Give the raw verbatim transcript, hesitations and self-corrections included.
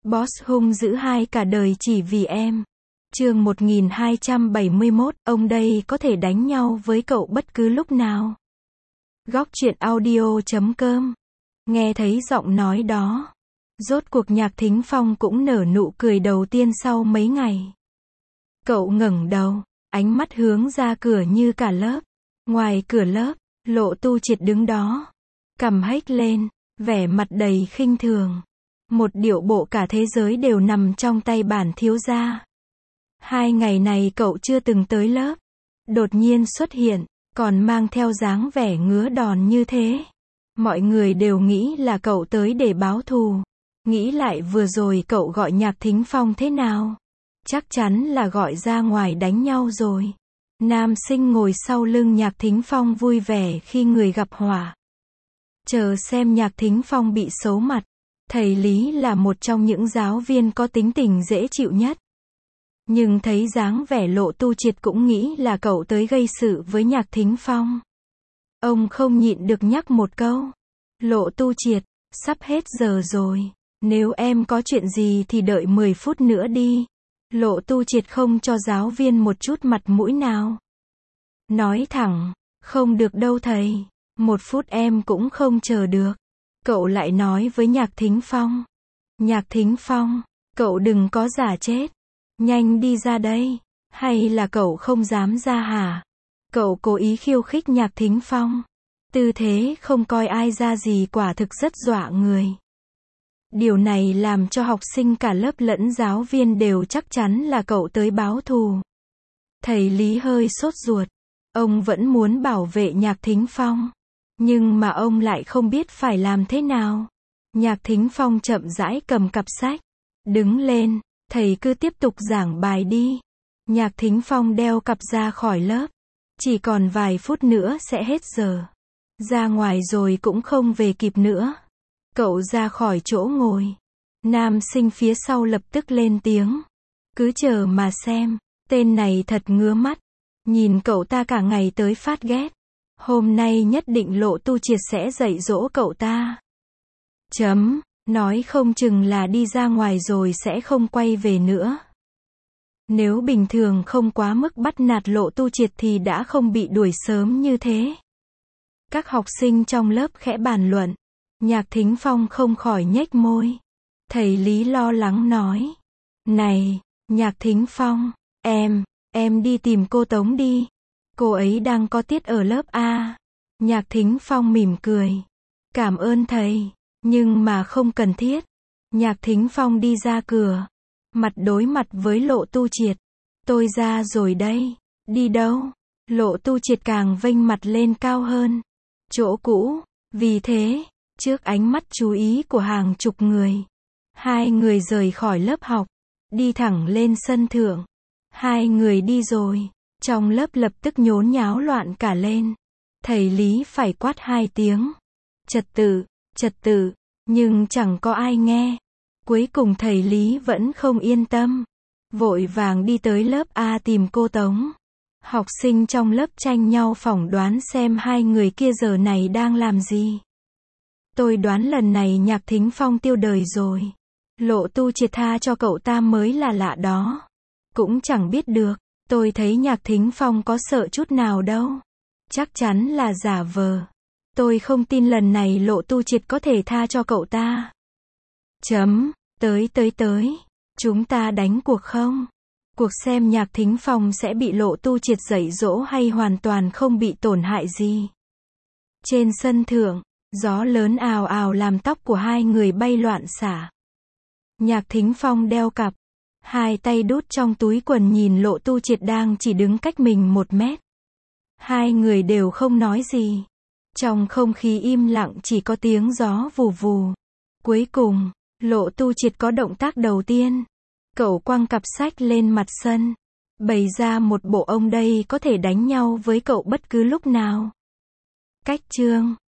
Boss hung dữ hai cả đời chỉ vì em. Chương một nghìn hai trăm bảy mươi mốt, ông đây có thể đánh nhau với cậu bất cứ lúc nào. Góc truyện audio chấm com. Nghe thấy giọng nói đó, rốt cuộc Nhạc Thính Phong cũng nở nụ cười đầu tiên sau mấy ngày. Cậu ngẩng đầu, ánh mắt hướng ra cửa như cả lớp. Ngoài cửa lớp, Lộ Tu Triệt đứng đó, cằm hếch lên, vẻ mặt đầy khinh thường. Một điệu bộ cả thế giới đều nằm trong tay bản thiếu gia. Hai ngày này cậu chưa từng tới lớp, đột nhiên xuất hiện, còn mang theo dáng vẻ ngứa đòn như thế. Mọi người đều nghĩ là cậu tới để báo thù. Nghĩ lại vừa rồi cậu gọi Nhạc Thính Phong thế nào? Chắc chắn là gọi ra ngoài đánh nhau rồi. Nam sinh ngồi sau lưng Nhạc Thính Phong vui vẻ khi người gặp họa. Chờ xem Nhạc Thính Phong bị xấu mặt. Thầy Lý là một trong những giáo viên có tính tình dễ chịu nhất. Nhưng thấy dáng vẻ Lộ Tu Triệt cũng nghĩ là cậu tới gây sự với Nhạc Thính Phong. Ông không nhịn được nhắc một câu. Lộ Tu Triệt, sắp hết giờ rồi. Nếu em có chuyện gì thì đợi mười phút nữa đi. Lộ Tu Triệt không cho giáo viên một chút mặt mũi nào. Nói thẳng, không được đâu thầy. Một phút em cũng không chờ được. Cậu lại nói với Nhạc Thính Phong. Nhạc Thính Phong, cậu đừng có giả chết. Nhanh đi ra đây. Hay là cậu không dám ra hả? Cậu cố ý khiêu khích Nhạc Thính Phong. Tư thế không coi ai ra gì quả thực rất dọa người. Điều này làm cho học sinh cả lớp lẫn giáo viên đều chắc chắn là cậu tới báo thù. Thầy Lý hơi sốt ruột. Ông vẫn muốn bảo vệ Nhạc Thính Phong. Nhưng mà ông lại không biết phải làm thế nào. Nhạc Thính Phong chậm rãi cầm cặp sách. Đứng lên, thầy cứ tiếp tục giảng bài đi. Nhạc Thính Phong đeo cặp ra khỏi lớp. Chỉ còn vài phút nữa sẽ hết giờ. Ra ngoài rồi cũng không về kịp nữa. Cậu ra khỏi chỗ ngồi. Nam sinh phía sau lập tức lên tiếng. Cứ chờ mà xem, tên này thật ngứa mắt. Nhìn cậu ta cả ngày tới phát ghét. Hôm nay nhất định Lộ Tu Triệt sẽ dạy dỗ cậu ta. Chấm, nói không chừng là đi ra ngoài rồi sẽ không quay về nữa. Nếu bình thường không quá mức bắt nạt Lộ Tu Triệt thì đã không bị đuổi sớm như thế. Các học sinh trong lớp khẽ bàn luận. Nhạc Thính Phong không khỏi nhếch môi. Thầy Lý lo lắng nói. Này, Nhạc Thính Phong, em, em đi tìm cô Tống đi. Cô ấy đang có tiết ở lớp A. Nhạc Thính Phong mỉm cười. Cảm ơn thầy, nhưng mà không cần thiết. Nhạc Thính Phong đi ra cửa. Mặt đối mặt với Lộ Tu Triệt. Tôi ra rồi đây. Đi đâu? Lộ Tu Triệt càng vênh mặt lên cao hơn. Chỗ cũ. Vì thế, trước ánh mắt chú ý của hàng chục người, hai người rời khỏi lớp học, đi thẳng lên sân thượng. Hai người đi rồi, trong lớp lập tức nhốn nháo loạn cả lên. Thầy Lý phải quát hai tiếng. Trật tự, trật tự, nhưng chẳng có ai nghe. Cuối cùng thầy Lý vẫn không yên tâm. Vội vàng đi tới lớp A tìm cô Tống. Học sinh trong lớp tranh nhau phỏng đoán xem hai người kia giờ này đang làm gì. Tôi đoán lần này Nhạc Thính Phong tiêu đời rồi. Lộ Tu Triệt tha cho cậu ta mới là lạ đó. Cũng chẳng biết được, tôi thấy Nhạc Thính Phong có sợ chút nào đâu. Chắc chắn là giả vờ. Tôi không tin lần này Lộ Tu Triệt có thể tha cho cậu ta. Chấm, tới tới tới. Chúng ta đánh cuộc không? Cuộc xem Nhạc Thính Phong sẽ bị Lộ Tu Triệt dạy dỗ hay hoàn toàn không bị tổn hại gì. Trên sân thượng, gió lớn ào ào làm tóc của hai người bay loạn xả. Nhạc Thính Phong đeo cặp, hai tay đút trong túi quần nhìn Lộ Tu Triệt đang chỉ đứng cách mình một mét. Hai người đều không nói gì. Trong không khí im lặng chỉ có tiếng gió vù vù. Cuối cùng, Lộ Tu Triệt có động tác đầu tiên. Cậu quăng cặp sách lên mặt sân, bày ra một bộ ông đây có thể đánh nhau với cậu bất cứ lúc nào. Cách chương